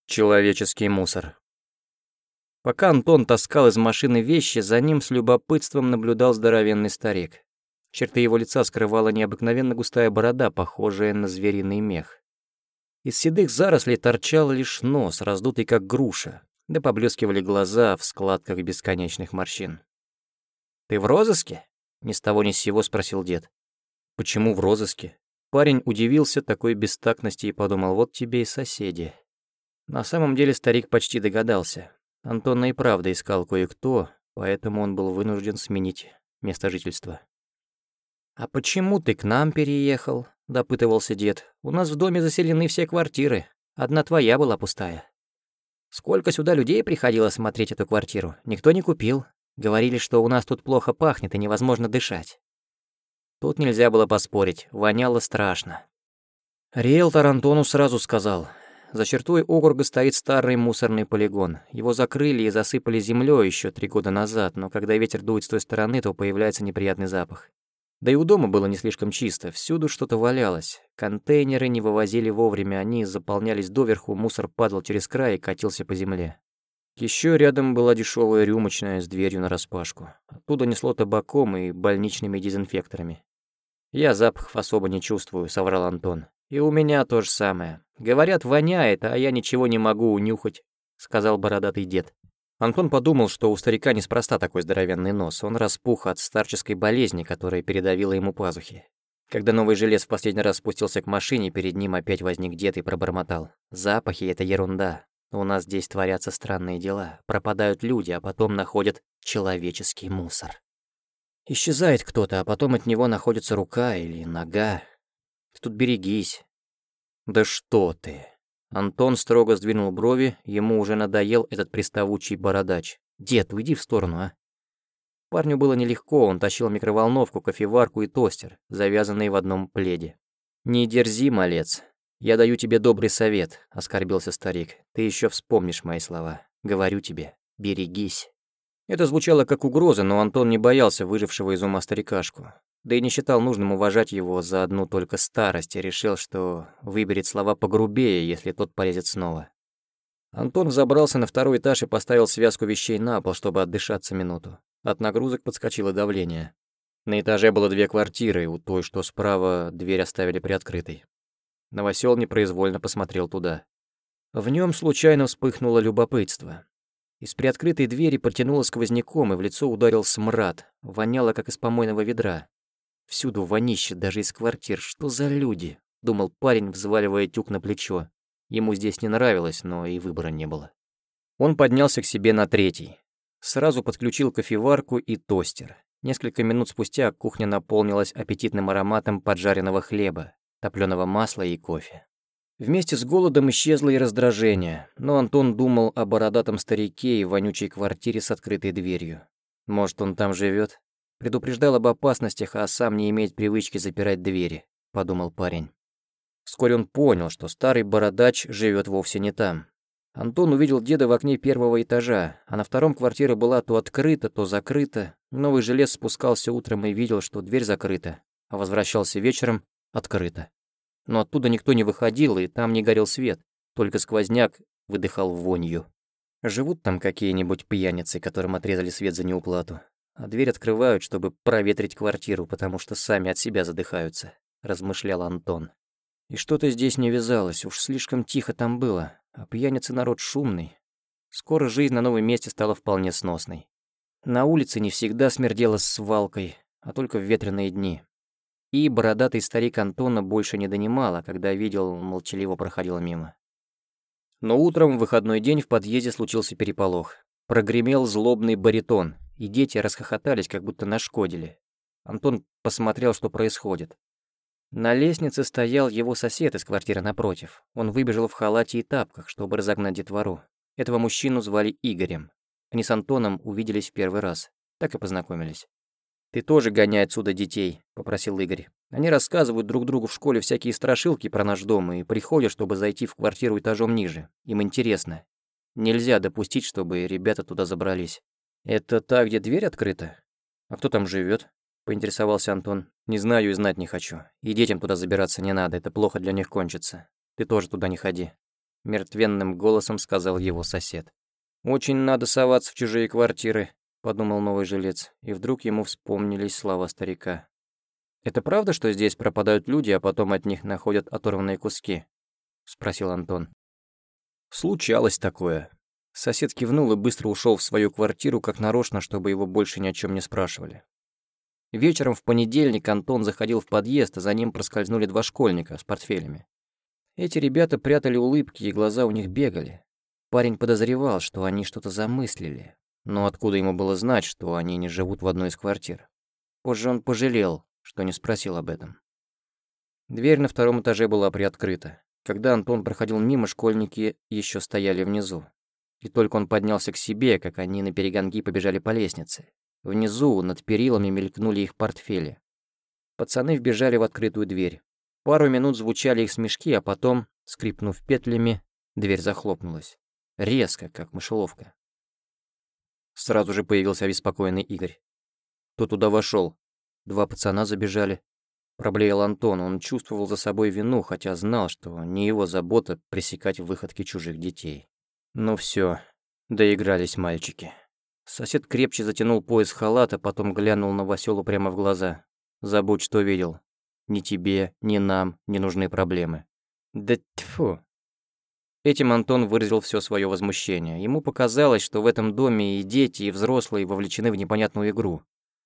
Человеческий мусор. Пока Антон таскал из машины вещи, за ним с любопытством наблюдал здоровенный старик. Черты его лица скрывала необыкновенно густая борода, похожая на звериный мех. Из седых зарослей торчал лишь нос, раздутый как груша, да поблескивали глаза в складках бесконечных морщин. «Ты в розыске?» — ни с того ни с сего спросил дед. «Почему в розыске?» Парень удивился такой бестактности и подумал, вот тебе и соседи. На самом деле старик почти догадался. Антона и правда искал кое-кто, поэтому он был вынужден сменить место жительства. «А почему ты к нам переехал?» — допытывался дед. «У нас в доме заселены все квартиры. Одна твоя была пустая. Сколько сюда людей приходило смотреть эту квартиру? Никто не купил. Говорили, что у нас тут плохо пахнет и невозможно дышать». Тут нельзя было поспорить, воняло страшно. Риэлтор Антону сразу сказал: за чертой округа стоит старый мусорный полигон. Его закрыли и засыпали землей еще 3 года назад, но когда ветер дует с той стороны, то появляется неприятный запах. Да и у дома было не слишком чисто, всюду что-то валялось. Контейнеры не вывозили вовремя, они заполнялись доверху, мусор падал через край и катился по земле. Еще рядом была дешевая рюмочная с дверью нараспашку. Оттуда несло табаком и больничными дезинфекторами. «Я запахов особо не чувствую», — соврал Антон. «И у меня то же самое. Говорят, воняет, а я ничего не могу унюхать», — сказал бородатый дед. Антон подумал, что у старика неспроста такой здоровенный нос. Он распух от старческой болезни, которая передавила ему пазухи. Когда новый жилец в последний раз спустился к машине, перед ним опять возник дед и пробормотал: «Запахи — это ерунда. У нас здесь творятся странные дела. Пропадают люди, а потом находят человеческий мусор. Исчезает кто-то, а потом от него находится рука или нога. Ты тут берегись». «Да что ты!» Антон строго сдвинул брови, ему уже надоел этот приставучий бородач. «Дед, уйди в сторону, а!» Парню было нелегко, он тащил микроволновку, кофеварку и тостер, завязанные в одном пледе. «Не дерзи, малец. Я даю тебе добрый совет», — оскорбился старик. «Ты еще вспомнишь мои слова. Говорю тебе, берегись». Это звучало как угроза, но Антон не боялся выжившего из ума старикашку. Да и не считал нужным уважать его за одну только старость и решил, что выберет слова погрубее, если тот полезет снова. Антон взобрался на 2-й этаж и поставил связку вещей на пол, чтобы отдышаться минуту. От нагрузок подскочило давление. На этаже было 2 квартиры, у той, что справа, дверь оставили приоткрытой. Новосёл непроизвольно посмотрел туда. В нем случайно вспыхнуло любопытство. Из приоткрытой двери потянуло сквозняком, и в лицо ударил смрад, воняло, как из помойного ведра. Всюду вонище, даже из квартир. Что за люди? Думал парень, взваливая тюк на плечо. Ему здесь не нравилось, но и выбора не было. Он поднялся к себе на 3-й. Сразу подключил кофеварку и тостер. Несколько минут спустя кухня наполнилась аппетитным ароматом поджаренного хлеба, топленого масла и кофе. Вместе с голодом исчезло и раздражение, но Антон думал о бородатом старике и вонючей квартире с открытой дверью. Может, он там живет? Предупреждал об опасностях, а сам не имеет привычки запирать двери, подумал парень. Вскоре он понял, что старый бородач живет вовсе не там. Антон увидел деда в окне 1-го этажа, а на 2-м квартира была то открыта, то закрыта. Новый жилец спускался утром и видел, что дверь закрыта, а возвращался вечером — открыта. Но оттуда никто не выходил, и там не горел свет, только сквозняк выдыхал вонью. Живут там какие-нибудь пьяницы, которым отрезали свет за неуплату, а дверь открывают, чтобы проветрить квартиру, потому что сами от себя задыхаются, размышлял Антон. И что-то здесь не вязалось, уж слишком тихо там было, а пьяницы народ шумный. Скоро жизнь на новом месте стала вполне сносной. На улице не всегда смердело свалкой, а только в ветреные дни. И бородатый старик Антона больше не донимало, когда видел, молчаливо проходил мимо. Но утром в выходной день в подъезде случился переполох. Прогремел злобный баритон, и дети расхохотались, как будто нашкодили. Антон посмотрел, что происходит. На лестнице стоял его сосед из квартиры напротив. Он выбежал в халате и тапках, чтобы разогнать детвору. Этого мужчину звали Игорем. Они с Антоном увиделись в первый раз. Так и познакомились. «Ты тоже гоняй отсюда детей», — попросил Игорь. «Они рассказывают друг другу в школе всякие страшилки про наш дом и приходят, чтобы зайти в квартиру этажом ниже. Им интересно. Нельзя допустить, чтобы ребята туда забрались». «Это та, где дверь открыта? А кто там живет? Поинтересовался Антон. «Не знаю и знать не хочу. И детям туда забираться не надо, это плохо для них кончится. Ты тоже туда не ходи». — мертвенным голосом сказал его сосед. «Очень надо соваться в чужие квартиры», — подумал новый жилец, и вдруг ему вспомнились слова старика. «Это правда, что здесь пропадают люди, а потом от них находят оторванные куски?» — спросил Антон. «Случалось такое». Сосед кивнул и быстро ушел в свою квартиру, как нарочно, чтобы его больше ни о чем не спрашивали. Вечером в понедельник Антон заходил в подъезд, а за ним проскользнули два школьника с портфелями. Эти ребята прятали улыбки, и глаза у них бегали. Парень подозревал, что они что-то замыслили, но откуда ему было знать, что они не живут в одной из квартир? Позже он пожалел, что не спросил об этом. Дверь на втором этаже была приоткрыта. Когда Антон проходил мимо, школьники еще стояли внизу. И только он поднялся к себе, как они наперегонки побежали по лестнице. Внизу, над перилами, мелькнули их портфели. Пацаны вбежали в открытую дверь. Пару минут звучали их смешки, а потом, скрипнув петлями, дверь захлопнулась. Резко, как мышеловка. Сразу же появился обеспокоенный Игорь. Кто туда вошел? Два пацана забежали. Проблеял Антон, он чувствовал за собой вину, хотя знал, что не его забота пресекать выходки чужих детей. Ну все, доигрались мальчики. Сосед крепче затянул пояс халата, потом глянул на Васёлу прямо в глаза. «Забудь, что видел. Ни тебе, ни нам не нужны проблемы». «Да тьфу!» Этим Антон выразил все свое возмущение. Ему показалось, что в этом доме и дети, и взрослые вовлечены в непонятную игру.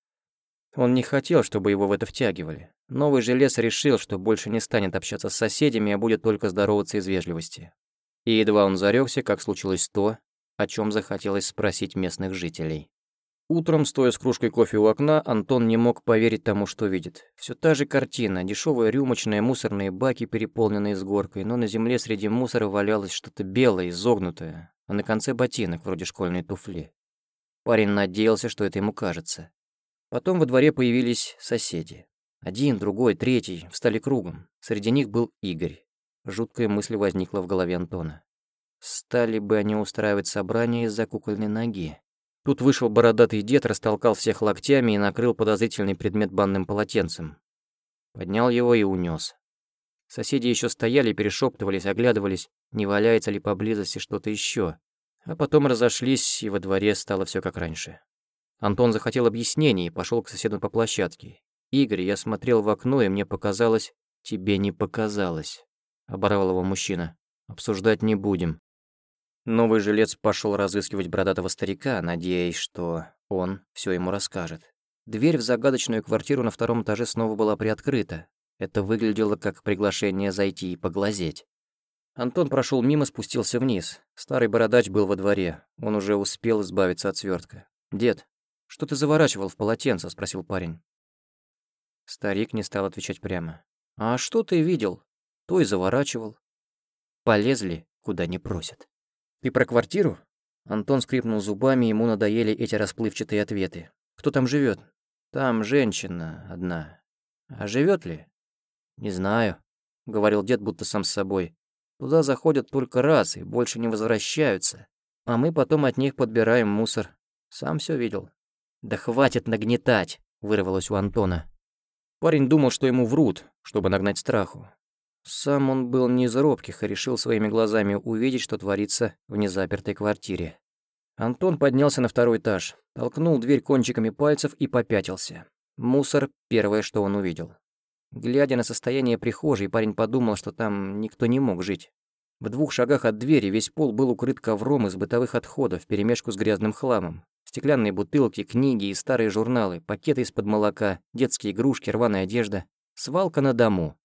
Он не хотел, чтобы его в это втягивали. Новый жилец решил, что больше не станет общаться с соседями, а будет только здороваться из вежливости. И едва он зарёкся, как случилось то, о чем захотелось спросить местных жителей. Утром, стоя с кружкой кофе у окна, Антон не мог поверить тому, что видит. Все та же картина, дешевая рюмочная, мусорные баки, переполненные с горкой, но на земле среди мусора валялось что-то белое, изогнутое, а на конце ботинок, вроде школьной туфли. Парень надеялся, что это ему кажется. Потом во дворе появились соседи. Один, другой, третий встали кругом. Среди них был Игорь. Жуткая мысль возникла в голове Антона. Стали бы они устраивать собрание из-за кукольной ноги. Тут вышел бородатый дед, растолкал всех локтями и накрыл подозрительный предмет банным полотенцем. Поднял его и унес. Соседи еще стояли, перешептывались, оглядывались, не валяется ли поблизости что-то еще. А потом разошлись, и во дворе стало все как раньше. Антон захотел объяснений и пошел к соседу по площадке. «Игорь, я смотрел в окно, и мне показалось...» «Тебе не показалось», — оборвал его мужчина. «Обсуждать не будем». Новый жилец пошел разыскивать бородатого старика, надеясь, что он все ему расскажет. Дверь в загадочную квартиру на втором этаже снова была приоткрыта. Это выглядело как приглашение зайти и поглазеть. Антон прошел мимо, спустился вниз. Старый бородач был во дворе. Он уже успел избавиться от свертка. «Дед, что ты заворачивал в полотенце?» — спросил парень. Старик не стал отвечать прямо. «А что ты видел? То и заворачивал». Полезли, куда не просят. «Ты про квартиру?» Антон скрипнул зубами, ему надоели эти расплывчатые ответы. «Кто там живет? «Там женщина одна. А живет ли?» «Не знаю», — говорил дед будто сам с собой. «Туда заходят только раз и больше не возвращаются. А мы потом от них подбираем мусор. Сам все видел». «Да хватит нагнетать», — вырвалось у Антона. Парень думал, что ему врут, чтобы нагнать страху. Сам он был не из робких и решил своими глазами увидеть, что творится в незапертой квартире. Антон поднялся на второй этаж, толкнул дверь кончиками пальцев и попятился. Мусор — первое, что он увидел. Глядя на состояние прихожей, парень подумал, что там никто не мог жить. В 2 шагах от двери весь пол был укрыт ковром из бытовых отходов вперемешку с грязным хламом. Стеклянные бутылки, книги и старые журналы, пакеты из-под молока, детские игрушки, рваная одежда. Свалка на дому.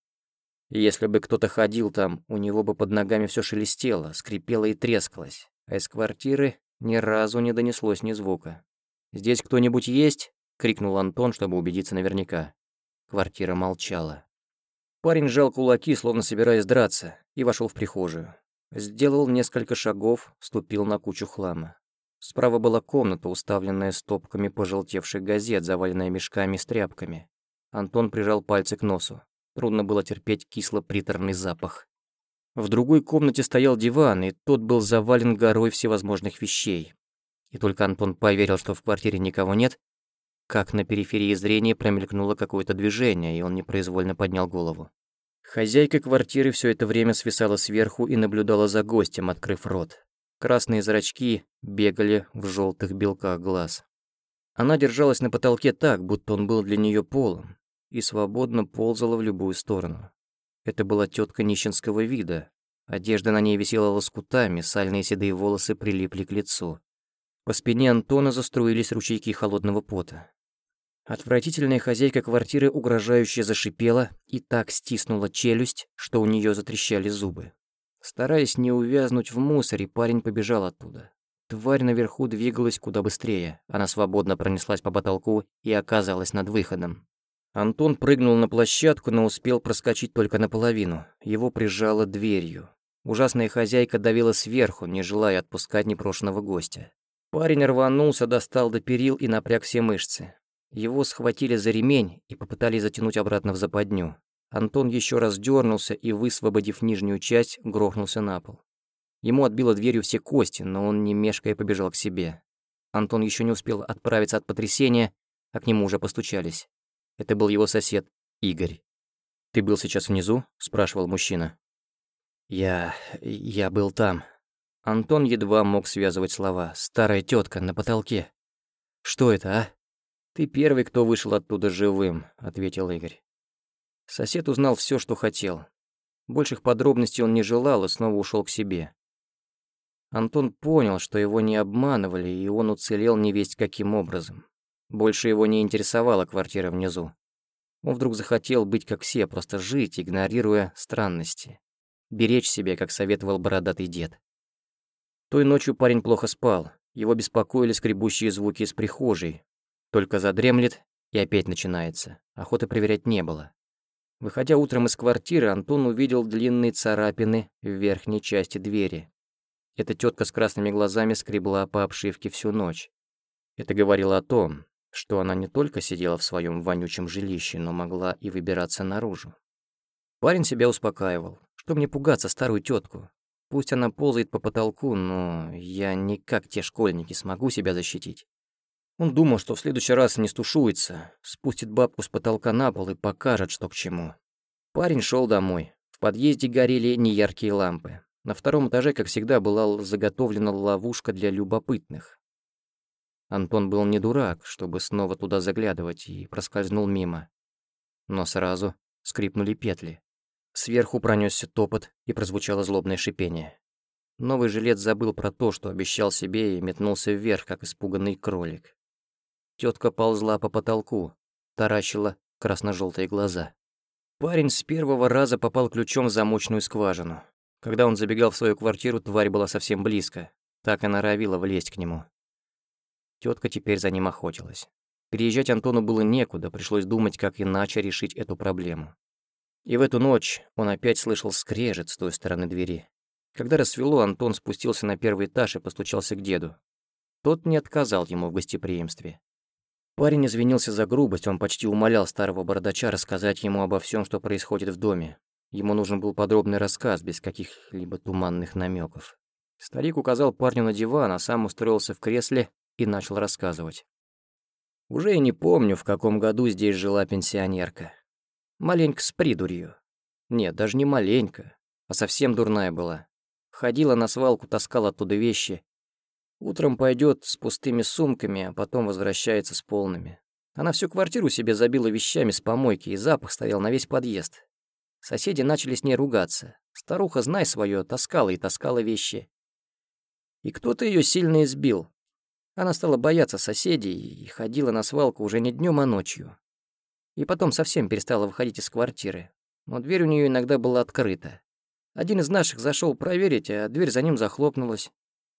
И если бы кто-то ходил там, у него бы под ногами все шелестело, скрипело и трескалось, а из квартиры ни разу не донеслось ни звука. «Здесь кто-нибудь есть?» — крикнул Антон, чтобы убедиться наверняка. Квартира молчала. Парень сжал кулаки, словно собираясь драться, и вошел в прихожую. Сделал несколько шагов, ступил на кучу хлама. Справа была комната, уставленная стопками пожелтевших газет, заваленная мешками с тряпками. Антон прижал пальцы к носу. Трудно было терпеть кисло-приторный запах. В другой комнате стоял диван, и тот был завален горой всевозможных вещей. И только Антон поверил, что в квартире никого нет, как на периферии зрения промелькнуло какое-то движение, и он непроизвольно поднял голову. Хозяйка квартиры все это время свисала сверху и наблюдала за гостем, открыв рот. Красные зрачки бегали в желтых белках глаз. Она держалась на потолке так, будто он был для нее полом, и свободно ползала в любую сторону. Это была тетка нищенского вида. Одежда на ней висела лоскутами, сальные седые волосы прилипли к лицу. По спине Антона заструились ручейки холодного пота. Отвратительная хозяйка квартиры угрожающе зашипела и так стиснула челюсть, что у нее затрещали зубы. Стараясь не увязнуть в мусоре, парень побежал оттуда. Тварь наверху двигалась куда быстрее. Она свободно пронеслась по потолку и оказалась над выходом. Антон прыгнул на площадку, но успел проскочить только наполовину. Его прижало дверью. Ужасная хозяйка давила сверху, не желая отпускать непрошенного гостя. Парень рванулся, достал до перил и напряг все мышцы. Его схватили за ремень и попытались затянуть обратно в западню. Антон еще раз дернулся и, высвободив нижнюю часть, грохнулся на пол. Ему отбило дверью все кости, но он, не мешкая, побежал к себе. Антон еще не успел отправиться от потрясения, а к нему уже постучались. Это был его сосед, Игорь. «Ты был сейчас внизу?» – спрашивал мужчина. Я был там». Антон едва мог связывать слова. «Старая тетка на потолке». «Что это, а?» «Ты первый, кто вышел оттуда живым», — ответил Игорь. Сосед узнал все, что хотел. Больших подробностей он не желал и снова ушел к себе. Антон понял, что его не обманывали, и он уцелел невесть каким образом. Больше его не интересовала квартира внизу. Он вдруг захотел быть как все, просто жить, игнорируя странности. Беречь себя, как советовал бородатый дед. Той ночью парень плохо спал. Его беспокоили скребущие звуки из прихожей. Только задремлет, и опять начинается. Охоты проверять не было. Выходя утром из квартиры, Антон увидел длинные царапины в верхней части двери. Эта тетка с красными глазами скребла по обшивке всю ночь. Это говорило о том, что она не только сидела в своем вонючем жилище, но могла и выбираться наружу. Парень себя успокаивал. Что мне пугаться старую тетку? Пусть она ползает по потолку, но я не как те школьники смогу себя защитить. Он думал, что в следующий раз не стушуется, спустит бабку с потолка на пол и покажет, что к чему. Парень шел домой. В подъезде горели неяркие лампы. На втором этаже, как всегда, была заготовлена ловушка для любопытных. Антон был не дурак, чтобы снова туда заглядывать, и проскользнул мимо. Но сразу скрипнули петли. Сверху пронесся топот, и прозвучало злобное шипение. Новый жилец забыл про то, что обещал себе, и метнулся вверх, как испуганный кролик. Тетка ползла по потолку, таращила красно-желтые глаза. Парень с первого раза попал ключом в замочную скважину. Когда он забегал в свою квартиру, тварь была совсем близко, так и норовила влезть к нему. Тетка теперь за ним охотилась. Переезжать Антону было некуда, пришлось думать, как иначе решить эту проблему. И в эту ночь он опять слышал скрежет с той стороны двери. Когда рассвело, Антон спустился на первый этаж и постучался к деду. Тот не отказал ему в гостеприимстве. Парень извинился за грубость, он почти умолял старого бородача рассказать ему обо всем, что происходит в доме. Ему нужен был подробный рассказ, без каких-либо туманных намеков. Старик указал парню на диван, а сам устроился в кресле и начал рассказывать. Уже и не помню, в каком году здесь жила пенсионерка. Маленько с придурью. Нет, даже не маленько, а совсем дурная была. Ходила на свалку, таскала оттуда вещи. Утром пойдет с пустыми сумками, а потом возвращается с полными. Она всю квартиру себе забила вещами с помойки, и запах стоял на весь подъезд. Соседи начали с ней ругаться. Старуха, знай свое, таскала и таскала вещи. И кто-то ее сильно избил. Она стала бояться соседей и ходила на свалку уже не днем, а ночью. И потом совсем перестала выходить из квартиры. Но дверь у нее иногда была открыта. Один из наших зашел проверить, а дверь за ним захлопнулась.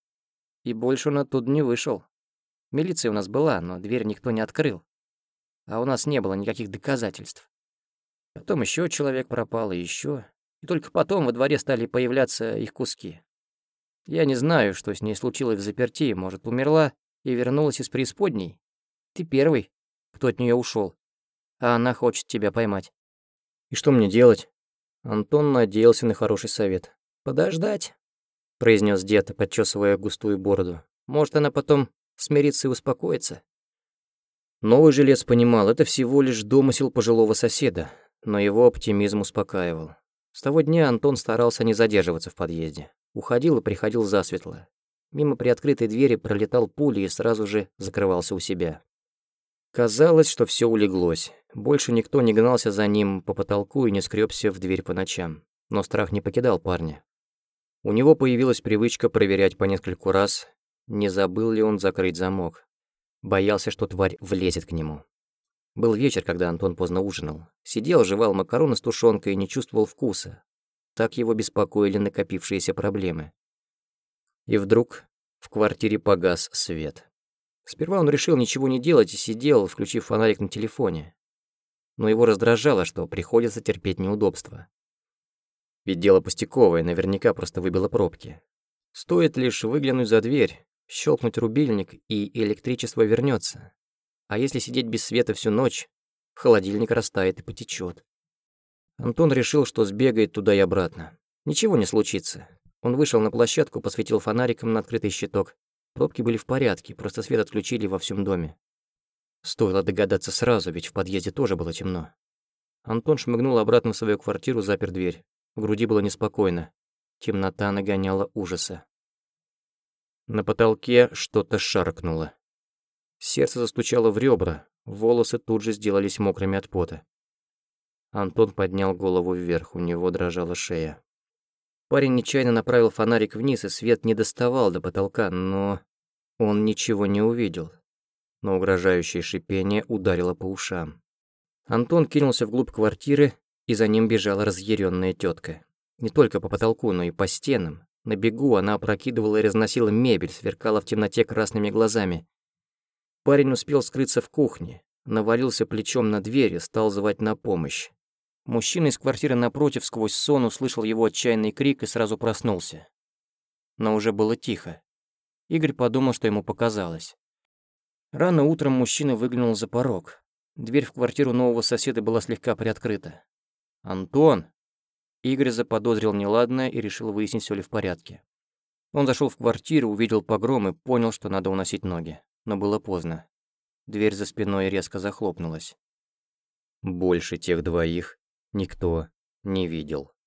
И больше он оттуда не вышел. Милиция у нас была, но дверь никто не открыл. А у нас не было никаких доказательств. Потом еще человек пропал, и еще. И только потом во дворе стали появляться их куски. Я не знаю, что с ней случилось в заперти. Может, умерла и вернулась из преисподней. Ты первый, кто от нее ушел. А она хочет тебя поймать. И что мне делать? Антон надеялся на хороший совет. «Подождать», — произнес дед, подчесывая густую бороду. «Может, она потом смирится и успокоится». Новый жилец понимал, это всего лишь домысел пожилого соседа. но его оптимизм успокаивал. С того дня Антон старался не задерживаться в подъезде. Уходил и приходил засветло. Мимо приоткрытой двери пролетал пулей и сразу же закрывался у себя. Казалось, что все улеглось. Больше никто не гнался за ним по потолку и не скрёбся в дверь по ночам. Но страх не покидал парня. У него появилась привычка проверять по нескольку раз, не забыл ли он закрыть замок. Боялся, что тварь влезет к нему. Был вечер, когда Антон поздно ужинал. Сидел, жевал макароны с тушенкой и не чувствовал вкуса. Так его беспокоили накопившиеся проблемы. И вдруг в квартире погас свет. Сперва он решил ничего не делать и сидел, включив фонарик на телефоне. Но его раздражало, что приходится терпеть неудобства. Ведь дело пустяковое, наверняка просто выбило пробки. Стоит лишь выглянуть за дверь, щелкнуть рубильник, и электричество вернется. А если сидеть без света всю ночь, холодильник растает и потечет. Антон решил, что сбегает туда и обратно. Ничего не случится. Он вышел на площадку, посветил фонариком на открытый щиток. Пробки были в порядке, просто свет отключили во всем доме. Стоило догадаться сразу, ведь в подъезде тоже было темно. Антон шмыгнул обратно в свою квартиру, запер дверь. В груди было неспокойно. Темнота нагоняла ужаса. На потолке что-то шаркнуло. Сердце застучало в ребра, волосы тут же сделались мокрыми от пота. Антон поднял голову вверх, у него дрожала шея. Парень нечаянно направил фонарик вниз, и свет не доставал до потолка, но он ничего не увидел. Но угрожающее шипение ударило по ушам. Антон кинулся вглубь квартиры, и за ним бежала разъяренная тетка. Не только по потолку, но и по стенам. На бегу она опрокидывала и разносила мебель, сверкала в темноте красными глазами. Парень успел скрыться в кухне, навалился плечом на дверь и стал звать на помощь. Мужчина из квартиры напротив сквозь сон услышал его отчаянный крик и сразу проснулся. Но уже было тихо. Игорь подумал, что ему показалось. Рано утром мужчина выглянул за порог. Дверь в квартиру нового соседа была слегка приоткрыта. «Антон!» Игорь заподозрил неладное и решил выяснить, всё ли в порядке. Он зашел в квартиру, увидел погром и понял, что надо уносить ноги. Но было поздно. Дверь за спиной резко захлопнулась. Больше тех двоих никто не видел.